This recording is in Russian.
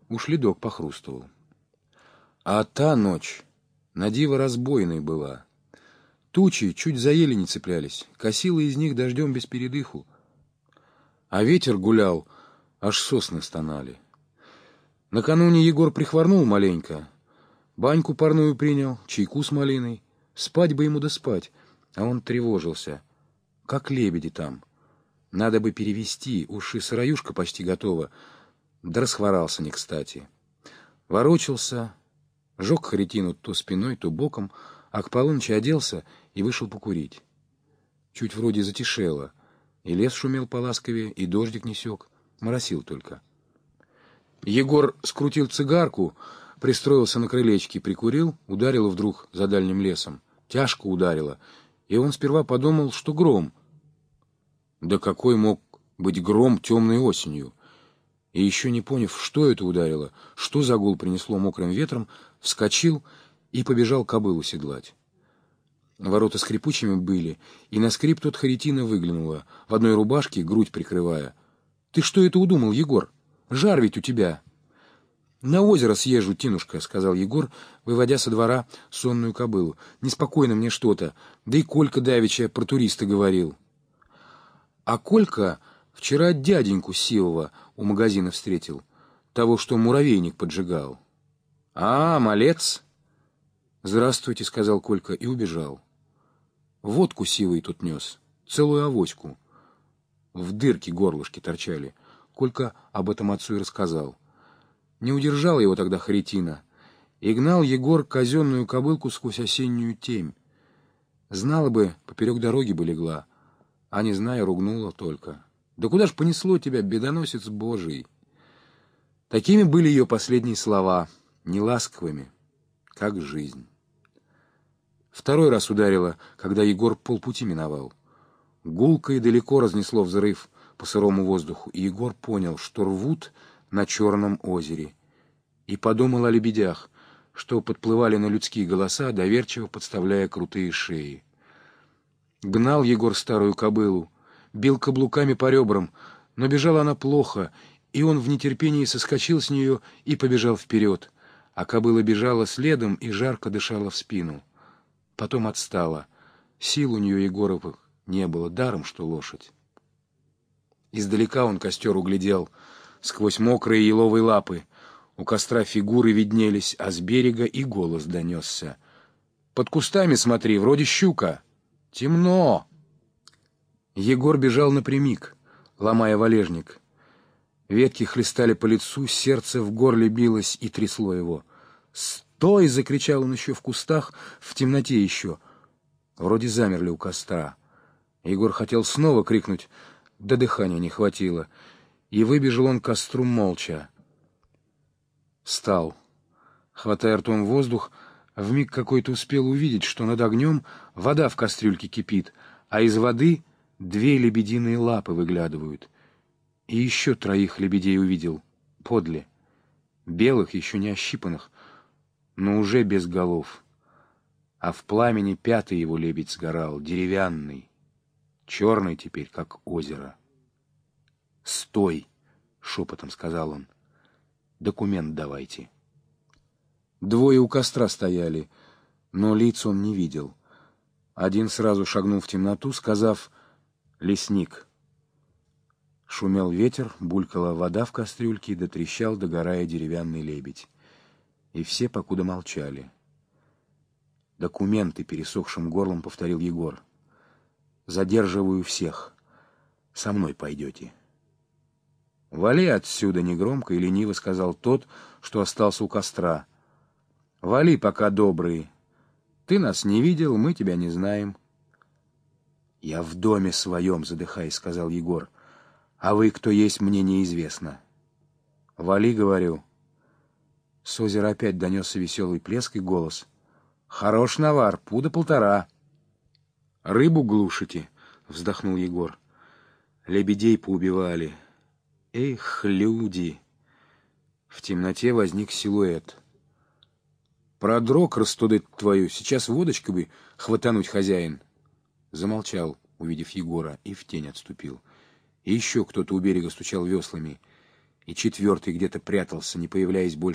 Уж ледок похрустывал. А та ночь надиво разбойной была. Тучи чуть за ели не цеплялись, косило из них дождем без передыху. А ветер гулял, аж сосны стонали. Накануне Егор прихворнул маленько, баньку парную принял, чайку с малиной. Спать бы ему да спать, а он тревожился. Как лебеди там. Надо бы перевести, уж и сыроюшка почти готова. Да расхворался не кстати. Ворочался, жег Харитину то спиной, то боком, а к полуночи оделся и вышел покурить. Чуть вроде затишело, и лес шумел поласковее, и дождик не сёк, моросил только. Егор скрутил цигарку, пристроился на крылечке, прикурил, ударило вдруг за дальним лесом. Тяжко ударило, и он сперва подумал, что гром. Да какой мог быть гром темной осенью? И еще не поняв, что это ударило, что за гул принесло мокрым ветром, вскочил и побежал кобылу седлать. Ворота скрипучими были, и на скрип тут Харитина выглянула, в одной рубашке, грудь прикрывая. — Ты что это удумал, Егор? Жар ведь у тебя. — На озеро съезжу, Тинушка, — сказал Егор, выводя со двора сонную кобылу. — Неспокойно мне что-то, да и Колька давеча про туриста говорил. А Колька вчера дяденьку Сивова у магазина встретил, того, что муравейник поджигал. — А, малец! — Здравствуйте, — сказал Колька и убежал. Водку Сивый тут нес, целую авоську. В дырке горлышки торчали. Колька об этом отцу и рассказал. Не удержал его тогда Харитина, и гнал Егор казенную кобылку сквозь осеннюю темь. Знала бы, поперек дороги бы легла, а не зная, ругнула только. Да куда ж понесло тебя, бедоносец Божий? Такими были ее последние слова, неласковыми, как жизнь. Второй раз ударило, когда Егор полпути миновал. Гулко и далеко разнесло взрыв по сырому воздуху, и Егор понял, что рвут на Черном озере, и подумал о лебедях, что подплывали на людские голоса, доверчиво подставляя крутые шеи. Гнал Егор старую кобылу, бил каблуками по ребрам, но бежала она плохо, и он в нетерпении соскочил с нее и побежал вперед, а кобыла бежала следом и жарко дышала в спину. Потом отстала. Сил у нее Егоровых не было, даром, что лошадь. Издалека он костер углядел, сквозь мокрые еловые лапы. У костра фигуры виднелись, а с берега и голос донесся. «Под кустами смотри, вроде щука! Темно!» Егор бежал напрямик, ломая валежник. Ветки хлестали по лицу, сердце в горле билось и трясло его. «Стой!» — закричал он еще в кустах, в темноте еще. Вроде замерли у костра. Егор хотел снова крикнуть, да дыхания не хватило, и выбежал он к костру молча. Стал, хватая ртом воздух, вмиг какой-то успел увидеть, что над огнем вода в кастрюльке кипит, а из воды 2 лебединые лапы выглядывают. И еще 3 лебедей увидел, подле, белых, еще не ощипанных, но уже без голов. А в пламени 5-й его лебедь сгорал, деревянный, черный теперь, как озеро. «Стой!» — шепотом сказал он. «Документ давайте». 2 у костра стояли, но лиц он не видел. Один сразу шагнул в темноту, сказав «Лесник». Шумел ветер, булькала вода в кастрюльке, да трещал, догорая деревянный лебедь. И все покуда молчали. «Документы», — пересохшим горлом повторил Егор. «Задерживаю всех. Со мной пойдете». «Вали отсюда», — негромко и лениво сказал тот, что остался у костра. «Вали, пока добрый. Ты нас не видел, мы тебя не знаем». «Я в доме своем», — задыхаясь, сказал Егор. «А вы, кто есть, мне неизвестно». «Вали», — говорю. С озера опять донесся веселый плеск и голос. «Хорош навар, пуда 1,5». «Рыбу глушите», — вздохнул Егор. «Лебедей поубивали. Эх, люди!» В темноте возник силуэт. «Продрог, растудыть твою, сейчас водочкой бы хватануть, хозяин». Замолчал, увидев Егора, и в тень отступил. И еще кто-то у берега стучал веслами. И четвертый где-то прятался, не появляясь больше